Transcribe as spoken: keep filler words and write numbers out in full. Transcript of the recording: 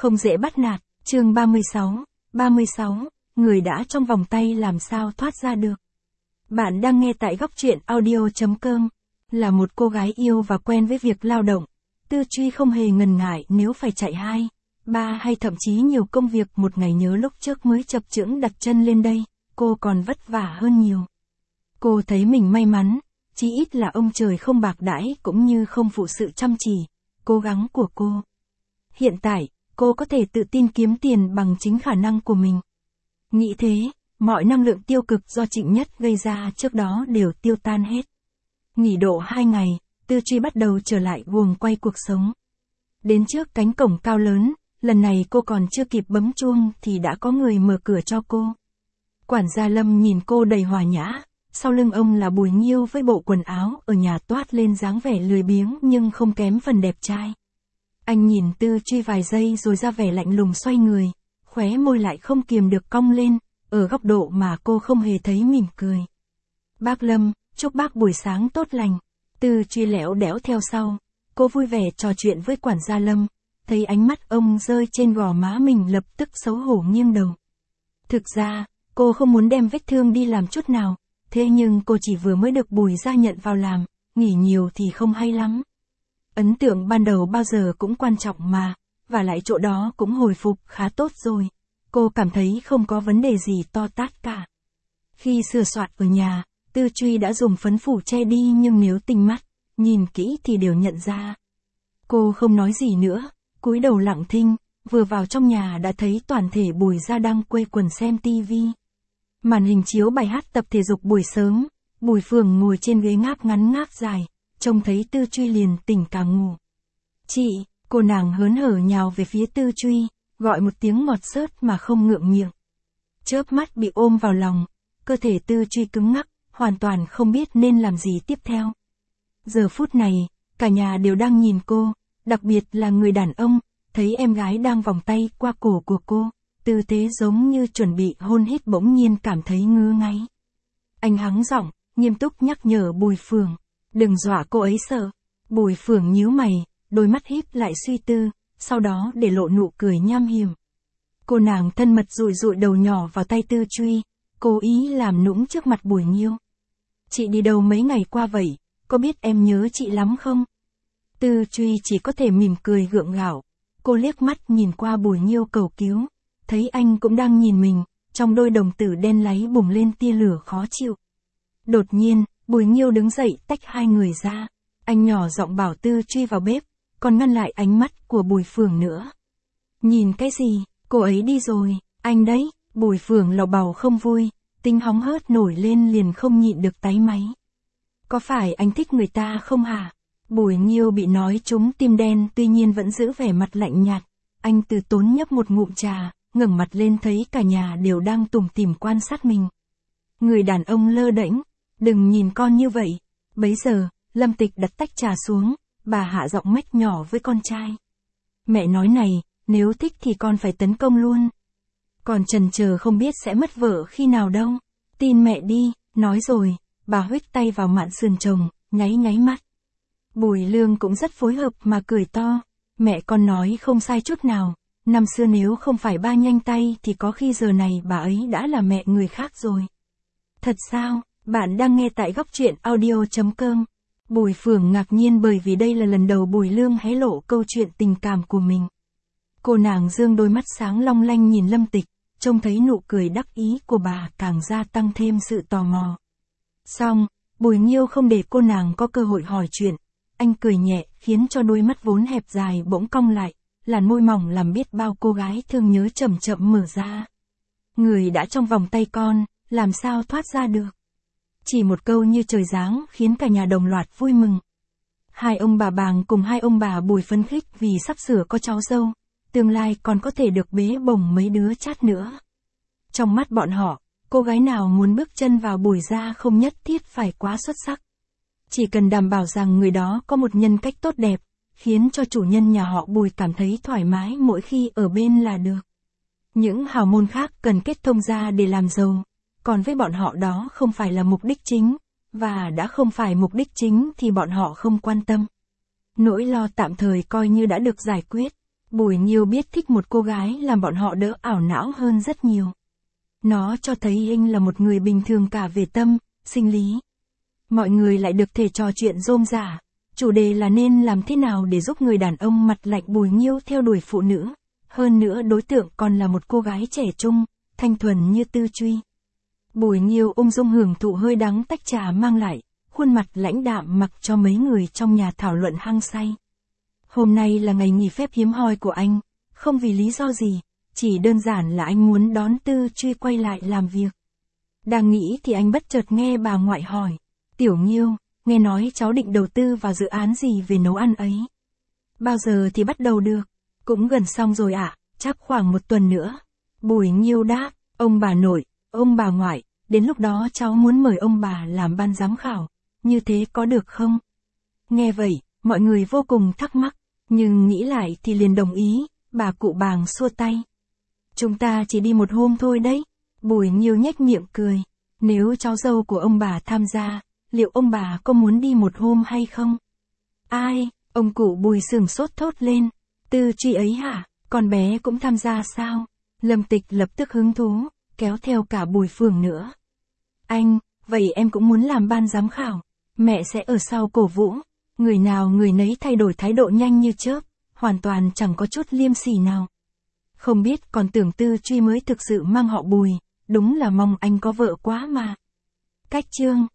không dễ bắt nạt, chương ba mươi sáu, ba mươi sáu, người đã trong vòng tay làm sao thoát ra được. Bạn đang nghe tại góc truyện audio chấm com, là một cô gái yêu và quen với việc lao động. Tư Truy không hề ngần ngại nếu phải chạy hai, ba hay thậm chí nhiều công việc một ngày. Nhớ lúc trước mới chập chững đặt chân lên đây, cô còn vất vả hơn nhiều. Cô thấy mình may mắn, chí ít là ông trời không bạc đãi cũng như không phụ sự chăm chỉ, cố gắng của cô. Hiện tại, cô có thể tự tin kiếm tiền bằng chính khả năng của mình. Nghĩ thế, mọi năng lượng tiêu cực do Trịnh Nhất gây ra trước đó đều tiêu tan hết. Nghỉ độ hai ngày, Tư Truy bắt đầu trở lại guồng quay cuộc sống. Đến trước cánh cổng cao lớn, lần này cô còn chưa kịp bấm chuông thì đã có người mở cửa cho cô. Quản gia Lâm nhìn cô đầy hòa nhã, sau lưng ông là Bùi Nhiêu với bộ quần áo ở nhà toát lên dáng vẻ lười biếng nhưng không kém phần đẹp trai. Anh nhìn Tư Truy vài giây rồi ra vẻ lạnh lùng xoay người, khóe môi lại không kiềm được cong lên, ở góc độ mà cô không hề thấy mỉm cười. Bác Lâm, chúc bác buổi sáng tốt lành. Tư Truy lẻo đẽo theo sau, cô vui vẻ trò chuyện với quản gia Lâm, thấy ánh mắt ông rơi trên gò má mình lập tức xấu hổ nghiêng đầu. Thực ra, cô không muốn đem vết thương đi làm chút nào, thế nhưng cô chỉ vừa mới được Bùi gia nhận vào làm, nghỉ nhiều thì không hay lắm. Ấn tượng ban đầu bao giờ cũng quan trọng mà, và lại chỗ đó cũng hồi phục khá tốt rồi. Cô cảm thấy không có vấn đề gì to tát cả. Khi sửa soạn ở nhà, Tư Truy đã dùng phấn phủ che đi nhưng nếu tinh mắt, nhìn kỹ thì đều nhận ra. Cô không nói gì nữa, cúi đầu lặng thinh, vừa vào trong nhà đã thấy toàn thể Bùi gia đang quây quần xem tivi. Màn hình chiếu bài hát tập thể dục buổi sớm, Bùi Phường ngồi trên ghế ngáp ngắn ngáp dài, trông thấy Tư Truy liền tỉnh cả ngủ. Chị, cô nàng hớn hở nhào về phía Tư Truy, gọi một tiếng ngọt xớt mà không ngượng miệng. Chớp mắt bị ôm vào lòng, cơ thể Tư Truy cứng ngắc, hoàn toàn không biết nên làm gì tiếp theo. Giờ phút này, cả nhà đều đang nhìn cô, đặc biệt là người đàn ông, thấy em gái đang vòng tay qua cổ của cô, tư thế giống như chuẩn bị hôn hít bỗng nhiên cảm thấy ngứa ngáy. Anh hắng giọng, nghiêm túc nhắc nhở Bùi Phường, đừng dọa cô ấy sợ. Bùi Phường nhíu mày, đôi mắt híp lại suy tư, sau đó để lộ nụ cười nham hiểm. Cô nàng thân mật dụi dụi đầu nhỏ vào tay Tư Truy, cố ý làm nũng trước mặt Bùi Nhiêu. Chị đi đâu mấy ngày qua vậy, có biết em nhớ chị lắm không? Tư Truy chỉ có thể mỉm cười gượng gạo. Cô liếc mắt nhìn qua Bùi Nhiêu cầu cứu, thấy anh cũng đang nhìn mình, trong đôi đồng tử đen láy bùng lên tia lửa khó chịu. Đột nhiên, Bùi Nhiêu đứng dậy tách hai người ra, anh nhỏ giọng bảo Tư Truy vào bếp, còn ngăn lại ánh mắt của Bùi Phường nữa. Nhìn cái gì, cô ấy đi rồi, anh đấy. Bùi Phường lầu bầu không vui, tính hóng hớt nổi lên liền không nhịn được táy máy. Có phải anh thích người ta không hả? Bùi Nhiêu bị nói trúng tim đen tuy nhiên vẫn giữ vẻ mặt lạnh nhạt. Anh từ tốn nhấp một ngụm trà, ngẩng mặt lên thấy cả nhà đều đang tủm tỉm quan sát mình. Người đàn ông lơ đễnh, đừng nhìn con như vậy. Bấy giờ, Lâm Tịch đặt tách trà xuống, bà hạ giọng mách nhỏ với con trai. Mẹ nói này, nếu thích thì con phải tấn công luôn. Còn chần chờ không biết sẽ mất vợ khi nào đâu. Tin mẹ đi, nói rồi, bà huých tay vào mạn sườn chồng, nháy nháy mắt. Bùi Lương cũng rất phối hợp mà cười to. Mẹ con nói không sai chút nào. Năm xưa nếu không phải ba nhanh tay thì có khi giờ này bà ấy đã là mẹ người khác rồi. Thật sao? Bạn đang nghe tại góc truyện audio chấm com. Bùi Phường ngạc nhiên bởi vì đây là lần đầu Bùi Lương hé lộ câu chuyện tình cảm của mình. Cô nàng dương đôi mắt sáng long lanh nhìn Lâm Tịch, trông thấy nụ cười đắc ý của bà càng gia tăng thêm sự tò mò. Xong, Bùi Nhiêu không để cô nàng có cơ hội hỏi chuyện, anh cười nhẹ khiến cho đôi mắt vốn hẹp dài bỗng cong lại, làn môi mỏng làm biết bao cô gái thương nhớ chậm chậm mở ra. Người đã trong vòng tay con, làm sao thoát ra được? Chỉ một câu như trời giáng khiến cả nhà đồng loạt vui mừng. Hai ông bà Bàng cùng hai ông bà Bùi phấn khích vì sắp sửa có cháu dâu, tương lai còn có thể được bế bồng mấy đứa chát nữa. Trong mắt bọn họ, cô gái nào muốn bước chân vào Bùi gia không nhất thiết phải quá xuất sắc. Chỉ cần đảm bảo rằng người đó có một nhân cách tốt đẹp, khiến cho chủ nhân nhà họ Bùi cảm thấy thoải mái mỗi khi ở bên là được. Những hào môn khác cần kết thông gia để làm giàu, còn với bọn họ đó không phải là mục đích chính, và đã không phải mục đích chính thì bọn họ không quan tâm. Nỗi lo tạm thời coi như đã được giải quyết. Bùi Nghiêu biết thích một cô gái làm bọn họ đỡ ảo não hơn rất nhiều. Nó cho thấy anh là một người bình thường cả về tâm, sinh lý. Mọi người lại được thể trò chuyện rôm rả. Chủ đề là nên làm thế nào để giúp người đàn ông mặt lạnh Bùi Nghiêu theo đuổi phụ nữ. Hơn nữa đối tượng còn là một cô gái trẻ trung, thanh thuần như Tư Truy. Bùi Nghiêu ung dung hưởng thụ hơi đắng tách trà mang lại, khuôn mặt lãnh đạm mặc cho mấy người trong nhà thảo luận hăng say. Hôm nay là ngày nghỉ phép hiếm hoi của anh, không vì lý do gì, chỉ đơn giản là anh muốn đón Tư Truy quay lại làm việc. Đang nghĩ thì anh bất chợt nghe bà ngoại hỏi, Tiểu Nghiêu, nghe nói cháu định đầu tư vào dự án gì về nấu ăn ấy. Bao giờ thì bắt đầu được? Cũng gần xong rồi ạ, à, chắc khoảng một tuần nữa. Bùi Nghiêu đáp, ông bà nội, ông bà ngoại, đến lúc đó cháu muốn mời ông bà làm ban giám khảo, như thế có được không? Nghe vậy, mọi người vô cùng thắc mắc, nhưng nghĩ lại thì liền đồng ý, bà cụ Bàng xua tay. Chúng ta chỉ đi một hôm thôi đấy. Bùi Nghiêu nhếch miệng cười, nếu cháu dâu của ông bà tham gia, liệu ông bà có muốn đi một hôm hay không? Ai, ông cụ Bùi sửng sốt thốt lên, Tư Truy ấy hả, con bé cũng tham gia sao? Lâm Tịch lập tức hứng thú, kéo theo cả Bùi Phường nữa. Anh, vậy em cũng muốn làm ban giám khảo, mẹ sẽ ở sau cổ vũ. Người nào người nấy thay đổi thái độ nhanh như chớp, hoàn toàn chẳng có chút liêm sỉ nào. Không biết còn tưởng Tư Truy mới thực sự mang họ Bùi, đúng là mong anh có vợ quá mà. Cách chương